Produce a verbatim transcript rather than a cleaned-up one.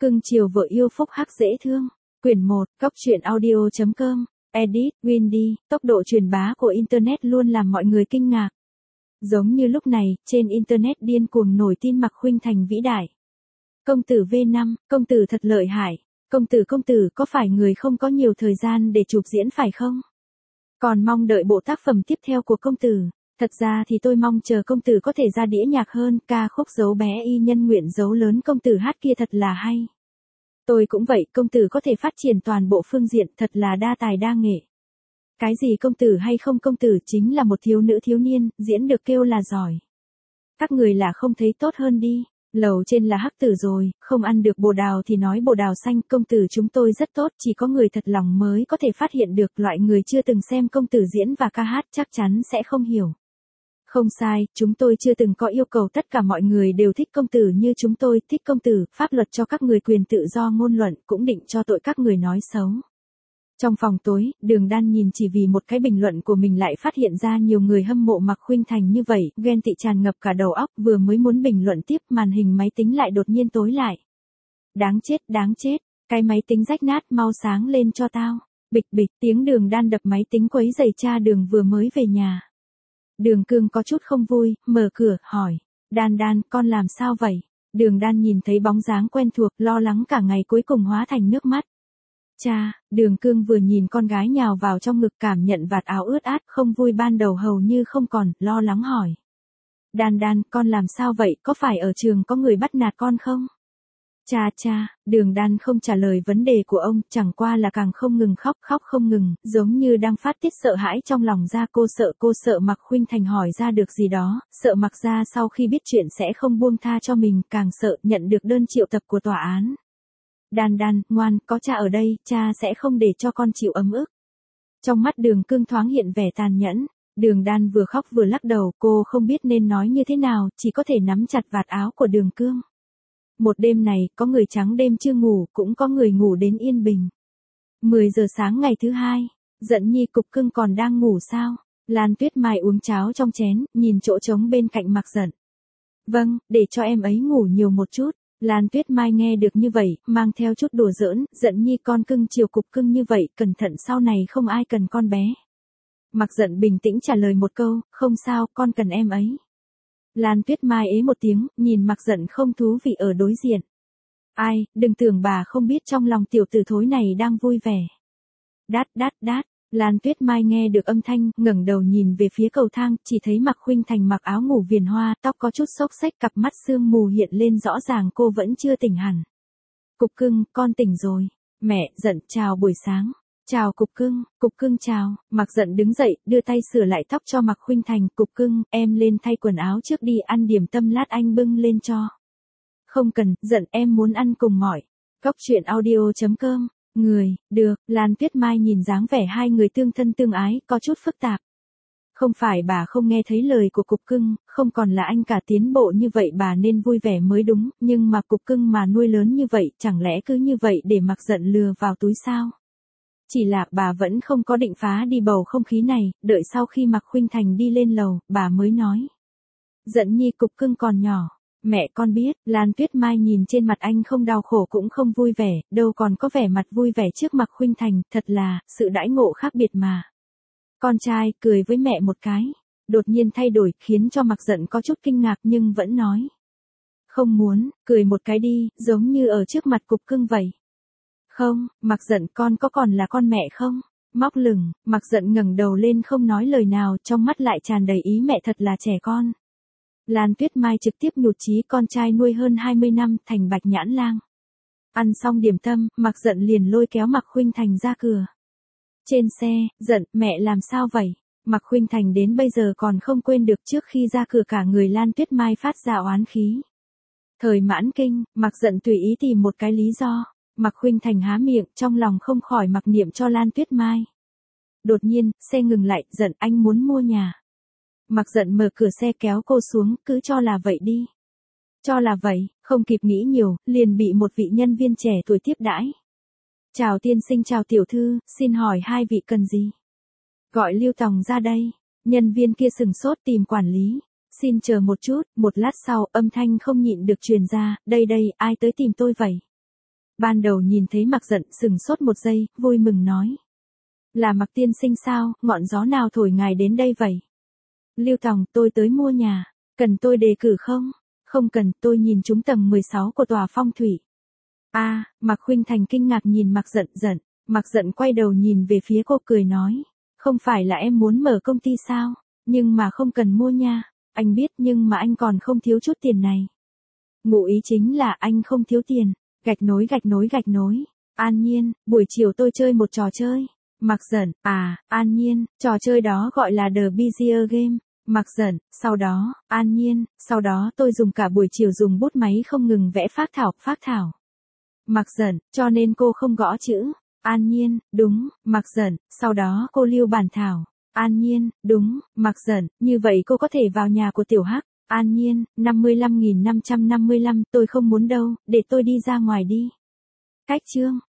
Cưng chiều vợ yêu phúc hắc dễ thương. Quyển một, Cóc truyện audio.com, edit, Windy, tốc độ truyền bá của Internet luôn làm mọi người kinh ngạc. Giống như lúc này, trên Internet điên cuồng nổi tin Mạc Khuynh Thành vĩ đại. Công tử vê năm, công tử thật lợi hại. Công tử công tử có phải người không có nhiều thời gian để chụp diễn phải không? Còn mong đợi bộ tác phẩm tiếp theo của công tử. Thật ra thì tôi mong chờ công tử có thể ra đĩa nhạc hơn, ca khúc dấu bé y nhân nguyện dấu lớn công tử hát kia thật là hay. Tôi cũng vậy, công tử có thể phát triển toàn bộ phương diện thật là đa tài đa nghệ. Cái gì công tử hay không công tử chính là một thiếu nữ thiếu niên, diễn được kêu là giỏi. Các người là không thấy tốt hơn đi, lầu trên là hắc tử rồi, không ăn được bồ đào thì nói bồ đào xanh, công tử chúng tôi rất tốt, chỉ có người thật lòng mới có thể phát hiện được, loại người chưa từng xem công tử diễn và ca hát chắc chắn sẽ không hiểu. Không sai, chúng tôi chưa từng có yêu cầu tất cả mọi người đều thích công tử như chúng tôi thích công tử, pháp luật cho các người quyền tự do ngôn luận cũng định cho tội các người nói xấu. Trong phòng tối, Đường Đan nhìn chỉ vì một cái bình luận của mình lại phát hiện ra nhiều người hâm mộ Mạc Khuynh Thành như vậy, ghen tị tràn ngập cả đầu óc, vừa mới muốn bình luận tiếp, màn hình máy tính lại đột nhiên tối lại. Đáng chết, đáng chết, cái máy tính rách nát, mau sáng lên cho tao. Bịch bịch, tiếng Đường Đan đập máy tính quấy rầy cha Đường vừa mới về nhà. Đường Cương có chút không vui, mở cửa, hỏi. Đan Đan, con làm sao vậy? Đường Đan nhìn thấy bóng dáng quen thuộc, lo lắng cả ngày cuối cùng hóa thành nước mắt. Cha, Đường Cương vừa nhìn con gái nhào vào trong ngực cảm nhận vạt áo ướt át, không vui ban đầu hầu như không còn, lo lắng hỏi. Đan Đan, con làm sao vậy, có phải ở trường có người bắt nạt con không? Cha cha, Đường Đan không trả lời vấn đề của ông, chẳng qua là càng không ngừng khóc, khóc không ngừng, giống như đang phát tiết sợ hãi trong lòng ra. Cô sợ, cô sợ Mạc Khuynh Thành hỏi ra được gì đó, sợ Mạc gia sau khi biết chuyện sẽ không buông tha cho mình, càng sợ nhận được đơn triệu tập của tòa án. Đan Đan, ngoan, có cha ở đây, cha sẽ không để cho con chịu ấm ức. Trong mắt Đường Cương thoáng hiện vẻ tàn nhẫn. Đường Đan vừa khóc vừa lắc đầu, cô không biết nên nói như thế nào, chỉ có thể nắm chặt vạt áo của Đường Cương. Một đêm này, có người trắng đêm chưa ngủ, cũng có người ngủ đến yên bình. mười giờ sáng ngày thứ hai, Dận Nhi cục cưng còn đang ngủ sao? Lan Tuyết Mai uống cháo trong chén, nhìn chỗ trống bên cạnh Mạc Dận. Vâng, để cho em ấy ngủ nhiều một chút. Lan Tuyết Mai nghe được như vậy, mang theo chút đùa giỡn, Dận Nhi con cưng chiều cục cưng như vậy, cẩn thận sau này không ai cần con bé. Mạc Dận bình tĩnh trả lời một câu, không sao, con cần em ấy. Lan Tuyết Mai ế một tiếng, nhìn Mạc Dận không thú vị ở đối diện. Ai, đừng tưởng bà không biết trong lòng tiểu tử thối này đang vui vẻ. Đát đát đát, Lan Tuyết Mai nghe được âm thanh, ngẩng đầu nhìn về phía cầu thang, chỉ thấy Mạc Khuynh Thành mặc áo ngủ viền hoa, tóc có chút xốc xếch, cặp mắt sương mù hiện lên rõ ràng cô vẫn chưa tỉnh hẳn. Cục cưng, con tỉnh rồi. Mẹ, Dận, chào buổi sáng. Chào cục cưng, cục cưng chào. Mạc Dận đứng dậy, đưa tay sửa lại tóc cho Mạc Khuynh Thành, cục cưng, em lên thay quần áo trước đi, ăn điểm tâm lát anh bưng lên cho. Không cần, Dận, em muốn ăn cùng mỏi. Cóc truyện audio.com, người, được. Lan Tuyết Mai nhìn dáng vẻ hai người tương thân tương ái, có chút phức tạp. Không phải bà không nghe thấy lời của cục cưng, không còn là anh cả tiến bộ như vậy bà nên vui vẻ mới đúng, nhưng mà cục cưng mà nuôi lớn như vậy, chẳng lẽ cứ như vậy để Mạc Dận lừa vào túi sao? Chỉ là bà vẫn không có định phá đi bầu không khí này, đợi sau khi Mạc Khuynh Thành đi lên lầu, bà mới nói. Dận Nhi cục cưng còn nhỏ. Mẹ con biết, Lan Tuyết Mai nhìn trên mặt anh không đau khổ cũng không vui vẻ, đâu còn có vẻ mặt vui vẻ trước Mạc Khuynh Thành, thật là, sự đãi ngộ khác biệt mà. Con trai, cười với mẹ một cái, đột nhiên thay đổi, khiến cho Mạc Dận có chút kinh ngạc nhưng vẫn nói. Không muốn, cười một cái đi, giống như ở trước mặt cục cưng vậy. Không, Mạc Dận con có còn là con mẹ không? Móc lửng, Mạc Dận ngẩng đầu lên không nói lời nào, trong mắt lại tràn đầy ý mẹ thật là trẻ con. Lan Tuyết Mai trực tiếp nhụt chí con trai nuôi hơn hai mươi năm, thành Bạch Nhãn Lang. Ăn xong điểm tâm, Mạc Dận liền lôi kéo Mạc Khuynh Thành ra cửa. Trên xe, Dận, mẹ làm sao vậy? Mạc Khuynh Thành đến bây giờ còn không quên được trước khi ra cửa cả người Lan Tuyết Mai phát ra oán khí. Thời mãn kinh, Mạc Dận tùy ý tìm một cái lý do. Mạc Khuynh Thành há miệng, trong lòng không khỏi mặc niệm cho Lan Tuyết Mai. Đột nhiên, xe ngừng lại, Dận anh muốn mua nhà. Mạc Dận mở cửa xe kéo cô xuống, cứ cho là vậy đi. Cho là vậy, không kịp nghĩ nhiều, liền bị một vị nhân viên trẻ tuổi tiếp đãi. Chào tiên sinh, chào tiểu thư, xin hỏi hai vị cần gì? Gọi Lưu Tòng ra đây. Nhân viên kia sừng sốt tìm quản lý. Xin chờ một chút, một lát sau, âm thanh không nhịn được truyền ra, đây đây, ai tới tìm tôi vậy? Ban đầu nhìn thấy Mạc Dận sừng sốt một giây, vui mừng nói. Là Mạc tiên sinh sao, ngọn gió nào thổi ngài đến đây vậy? Lưu Tòng, tôi tới mua nhà, cần tôi đề cử không? Không cần, tôi nhìn trúng tầng mười sáu của tòa phong thủy. A, à, Mạc Khuynh Thành kinh ngạc nhìn Mạc Dận Dận, Mạc Dận quay đầu nhìn về phía cô cười nói, không phải là em muốn mở công ty sao, nhưng mà không cần mua nha, anh biết nhưng mà anh còn không thiếu chút tiền này. Ngụ ý chính là anh không thiếu tiền, gạch nối gạch nối gạch nối, An Nhiên, buổi chiều tôi chơi một trò chơi. Mạc Dận, à, An Nhiên, trò chơi đó gọi là The Bezier Game. Mạc Dận, sau đó, An Nhiên, sau đó tôi dùng cả buổi chiều dùng bút máy không ngừng vẽ phác thảo, phác thảo. Mạc Dận, cho nên cô không gõ chữ. An Nhiên, đúng, Mạc Dận, sau đó cô lưu bản thảo. An Nhiên, đúng, Mạc Dận, như vậy cô có thể vào nhà của Tiểu Hắc. An Nhiên, năm mươi lăm nghìn năm trăm năm mươi lăm, tôi không muốn đâu, để tôi đi ra ngoài đi. Cách chương.